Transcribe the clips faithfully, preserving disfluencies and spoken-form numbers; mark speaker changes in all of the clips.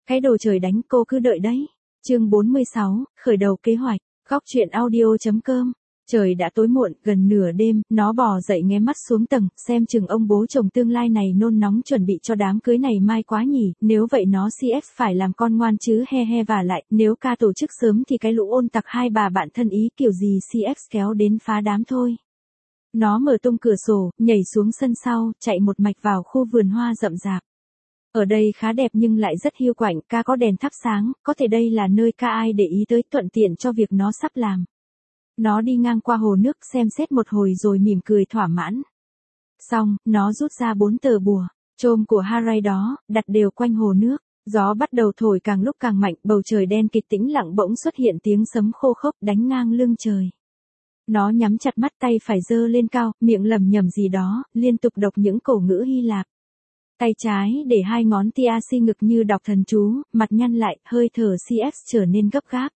Speaker 1: Cái đồ trời đánh, cô cứ đợi đấy. Chương bốn mươi sáu, khởi đầu kế hoạch. Góc truyện audio chấm com. Trời đã tối muộn, gần nửa đêm, nó bò dậy nghé mắt xuống tầng, xem chừng ông bố chồng tương lai này nôn nóng chuẩn bị cho đám cưới này mai quá nhỉ, nếu vậy nó xê ích phải làm con ngoan chứ he he, và lại, nếu ca tổ chức sớm thì cái lũ ôn tặc hai bà bạn thân ý kiểu gì xê ích kéo đến phá đám thôi. Nó mở tung cửa sổ, nhảy xuống sân sau, chạy một mạch vào khu vườn hoa rậm rạp. Ở đây khá đẹp nhưng lại rất hiu quạnh, ca có đèn thắp sáng, có thể đây là nơi ca ai để ý tới thuận tiện cho việc nó sắp làm. Nó đi ngang qua hồ nước xem xét một hồi rồi mỉm cười thỏa mãn. Xong, nó rút ra bốn tờ bùa, chôm của Harry đó, đặt đều quanh hồ nước. Gió bắt đầu thổi càng lúc càng mạnh, bầu trời đen kịt tĩnh lặng bỗng xuất hiện tiếng sấm khô khốc đánh ngang lưng trời. Nó nhắm chặt mắt, tay phải giơ lên cao, miệng lẩm nhẩm gì đó, liên tục đọc những cổ ngữ Hy Lạp. Tay trái để hai ngón tia si ngực như đọc thần chú, mặt nhăn lại, hơi thở xê ích trở nên gấp gáp.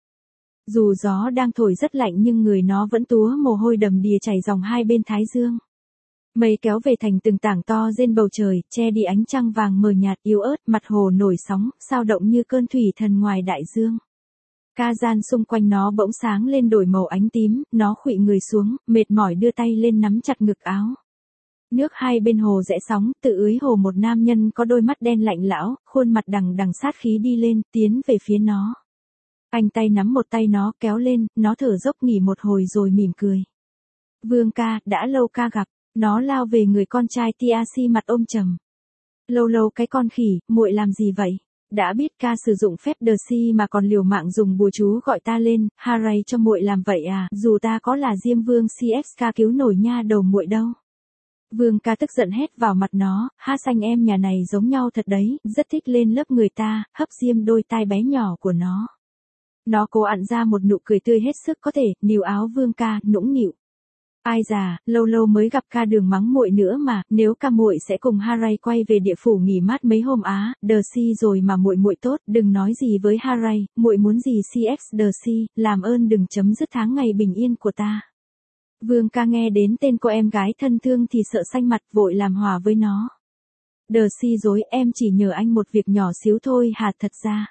Speaker 1: Dù gió đang thổi rất lạnh nhưng người nó vẫn túa mồ hôi đầm đìa chảy dòng hai bên thái dương. Mây kéo về thành từng tảng to trên bầu trời, che đi ánh trăng vàng mờ nhạt yếu ớt, mặt hồ nổi sóng, sao động như cơn thủy thần ngoài đại dương. Ca gian xung quanh nó bỗng sáng lên đổi màu ánh tím, nó khuỵu người xuống, mệt mỏi đưa tay lên nắm chặt ngực áo. Nước hai bên hồ rẽ sóng, tự ưới hồ một nam nhân có đôi mắt đen lạnh lão, khuôn mặt đằng đằng sát khí đi lên, tiến về phía nó. Anh tay nắm một tay nó kéo lên, nó thở dốc nghỉ một hồi rồi mỉm cười. Vương ca, đã lâu ca gặp, nó lao về người con trai tia si mặt ôm trầm. Lâu lâu cái con khỉ, muội làm gì vậy? Đã biết ca sử dụng phép đờ si mà còn liều mạng dùng bùa chú gọi ta lên, Harry cho muội làm vậy à, dù ta có là Diêm Vương xê ích ca cứu nổi nha đầu muội đâu. Vương ca tức giận hét vào mặt nó, ha xanh em nhà này giống nhau thật đấy, rất thích lên lớp người ta, hấp diêm đôi tai bé nhỏ của nó. Nó cố ặn ra một nụ cười tươi hết sức có thể, níu áo Vương ca, nũng nịu. Ai già, lâu lâu mới gặp ca đường mắng muội nữa mà, nếu ca muội sẽ cùng Harry quay về địa phủ nghỉ mát mấy hôm á, Darcy rồi mà muội muội tốt, đừng nói gì với Harry, muội muốn gì xê ích Darcy, làm ơn đừng chấm dứt tháng ngày bình yên của ta. Vương ca nghe đến tên cô em gái thân thương thì sợ xanh mặt, vội làm hòa với nó. Darcy dối, em chỉ nhờ anh một việc nhỏ xíu thôi hả, thật ra.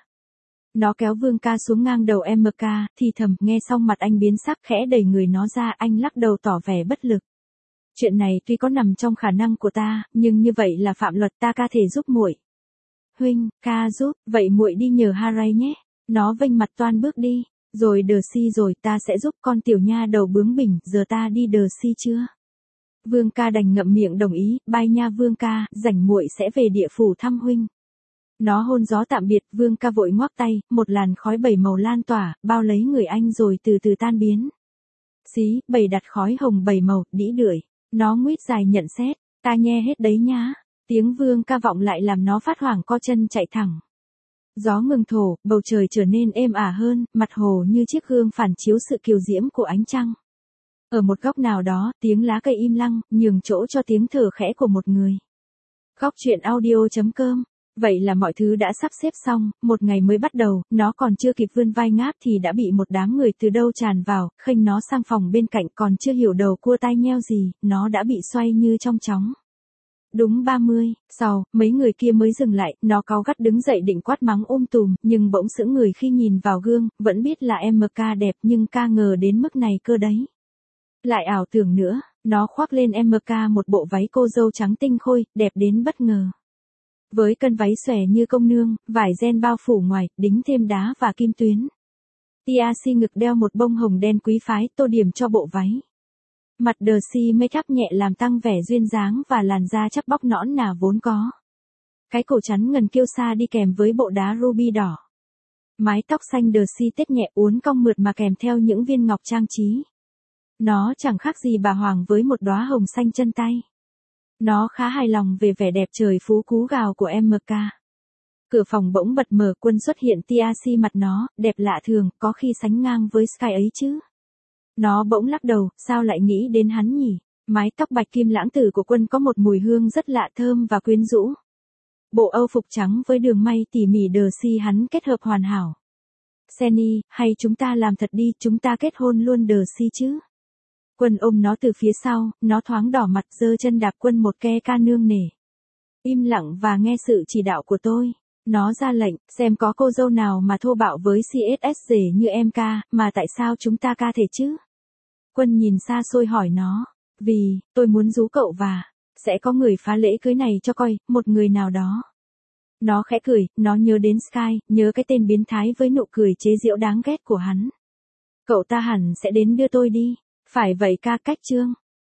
Speaker 1: Nó kéo Vương ca xuống ngang đầu em ca, thì thầm, nghe xong mặt anh biến sắc, khẽ đẩy người nó ra, anh lắc đầu tỏ vẻ bất lực. Chuyện này tuy có nằm trong khả năng của ta, nhưng như vậy là phạm luật, ta ca thể giúp muội. Huynh, ca giúp, vậy muội đi nhờ Harry nhé. Nó vênh mặt toan bước đi. Rồi Darcy rồi, ta sẽ giúp con tiểu nha đầu bướng bỉnh, giờ ta đi Darcy chưa? Vương ca đành ngậm miệng đồng ý, bye nha Vương ca, rảnh muội sẽ về địa phủ thăm huynh. Nó hôn gió tạm biệt, Vương ca vội ngoắc tay, một làn khói bảy màu lan tỏa, bao lấy người anh rồi từ từ tan biến. Xí, bầy đặt khói hồng bảy màu, đĩ đưởi. Nó nguyết dài nhận xét, ta nghe hết đấy nhá. Tiếng Vương ca vọng lại làm nó phát hoảng co chân chạy thẳng. Gió ngừng thổ, bầu trời trở nên êm ả hơn, mặt hồ như chiếc gương phản chiếu sự kiều diễm của ánh trăng. Ở một góc nào đó, tiếng lá cây im lặng, nhường chỗ cho tiếng thở khẽ của một người. Góc truyện audio chấm com. Vậy là mọi thứ đã sắp xếp xong, một ngày mới bắt đầu, nó còn chưa kịp vươn vai ngáp thì đã bị một đám người từ đâu tràn vào, khênh nó sang phòng bên cạnh, còn chưa hiểu đầu cua tai nheo gì, nó đã bị xoay như trong chóng. Đúng ba mươi, sau, mấy người kia mới dừng lại, nó cáu gắt đứng dậy định quát mắng um tùm, nhưng bỗng sững người khi nhìn vào gương, vẫn biết là em ca đẹp nhưng ca ngờ đến mức này cơ đấy. Lại ảo tưởng nữa, nó khoác lên em ca một bộ váy cô dâu trắng tinh khôi, đẹp đến bất ngờ. Với cân váy xòe như công nương, vải ren bao phủ ngoài, đính thêm đá và kim tuyến. Tia si ngực đeo một bông hồng đen quý phái, tô điểm cho bộ váy. Mặt Darcy make up nhẹ làm tăng vẻ duyên dáng và làn da chắc bóc nõn nà vốn có. Cái cổ chắn ngần kiêu sa đi kèm với bộ đá ruby đỏ. Mái tóc xanh Darcy tết nhẹ uốn cong mượt mà kèm theo những viên ngọc trang trí. Nó chẳng khác gì bà hoàng với một đóa hồng xanh chân tay. Nó khá hài lòng về vẻ đẹp trời phú cú gào của em ca. Cửa phòng bỗng bật mở, Quân xuất hiện, tia si mặt nó, đẹp lạ thường, có khi sánh ngang với Sky ấy chứ. Nó bỗng lắc đầu, sao lại nghĩ đến hắn nhỉ? Mái tóc bạch kim lãng tử của Quân có một mùi hương rất lạ, thơm và quyến rũ. Bộ âu phục trắng với đường may tỉ mỉ Darcy hắn kết hợp hoàn hảo. Senny, hay chúng ta làm thật đi, chúng ta kết hôn luôn Darcy chứ? Quân ôm nó từ phía sau, nó thoáng đỏ mặt, giơ chân đạp Quân một ke ca nương nể. Im lặng và nghe sự chỉ đạo của tôi. Nó ra lệnh, xem có cô dâu nào mà thô bạo với xê ét ét rể như em ca, mà tại sao chúng ta ca thể chứ? Quân nhìn xa xôi hỏi nó, vì, tôi muốn rú cậu và, sẽ có người phá lễ cưới này cho coi, một người nào đó. Nó khẽ cười, nó nhớ đến Sky, nhớ cái tên biến thái với nụ cười chế giễu đáng ghét của hắn. Cậu ta hẳn sẽ đến đưa tôi đi, phải vậy ca cách Trương.